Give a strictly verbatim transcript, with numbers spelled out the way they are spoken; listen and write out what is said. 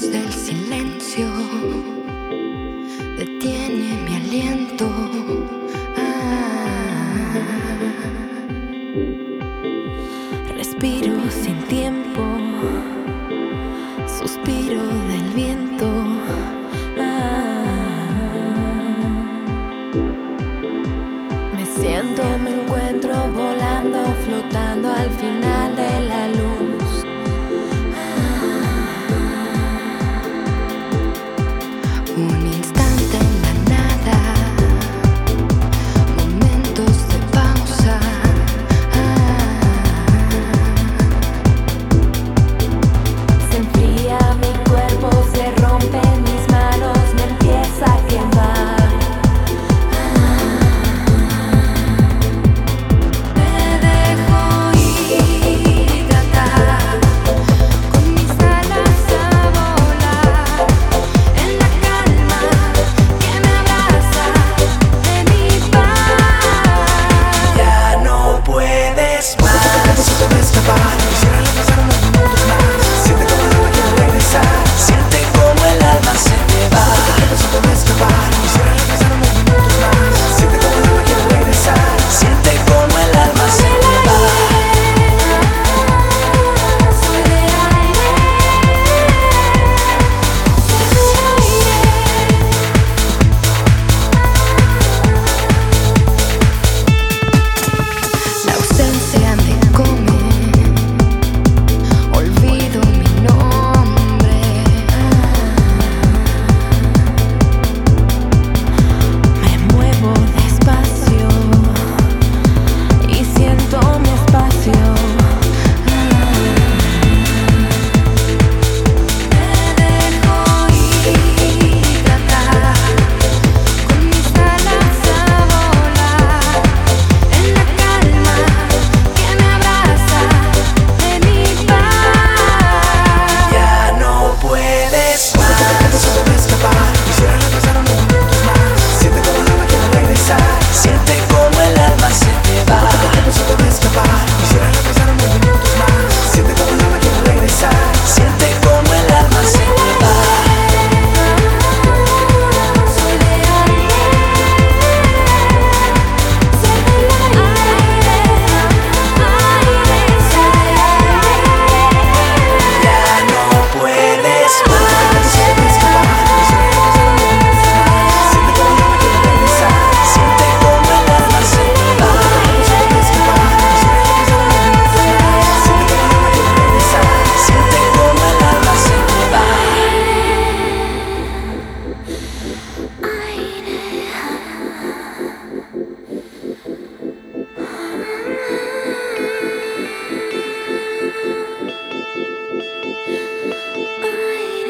del silencio detiene mi aliento. Ah, respiro sin tiempo, suspiro del viento. Ah, me siento, me encuentro volando, flotando al final de la luz. Un instante en la nada, momentos de pausa. Ah, se enfría mi cuerpo, se rompen mis manos, me empieza a quemar. Ah, me dejo ir y tratar con mis alas a volar en la calma que me abraza de mi paz. Ya no puedes más, solo escapar. Quisiera repasar unos minutos más. Siente como el agua quiere regresar. Siente como el alma se me va. Solo escapar. Quisiera repasar unos minutos más. Siente como el agua quiere regresar. Siente como el alma se me va. Soy de aire, soy de aire. La ausencia me come, olvido mi nombre. Me muevo despacio y siento mi espacio. Me dejo ir y tratar con mis alas a volar en la calma que me abraza de mi paz. Ya no puedes más, solo escapar. Quisiera repasar unos minutos más. Siente como el alma quiere regresar. Siente como el alma se me va. Solo escapar. Quisiera repasar unos minutos más. Siente como el alma quiere regresar. Siente como el alma se me va. Soy de aire, soy del aire, aire, soy de aire. Ya no puedes más, solo escapar. Quisiera repasar unos minutos más. Siente como el alma quiere regresar. Siente como el alma se me va. Solo escapar. Quisiera repasar unos minutos más. Siente como el alma quiere regresar. Siente como el alma se me va. Aire.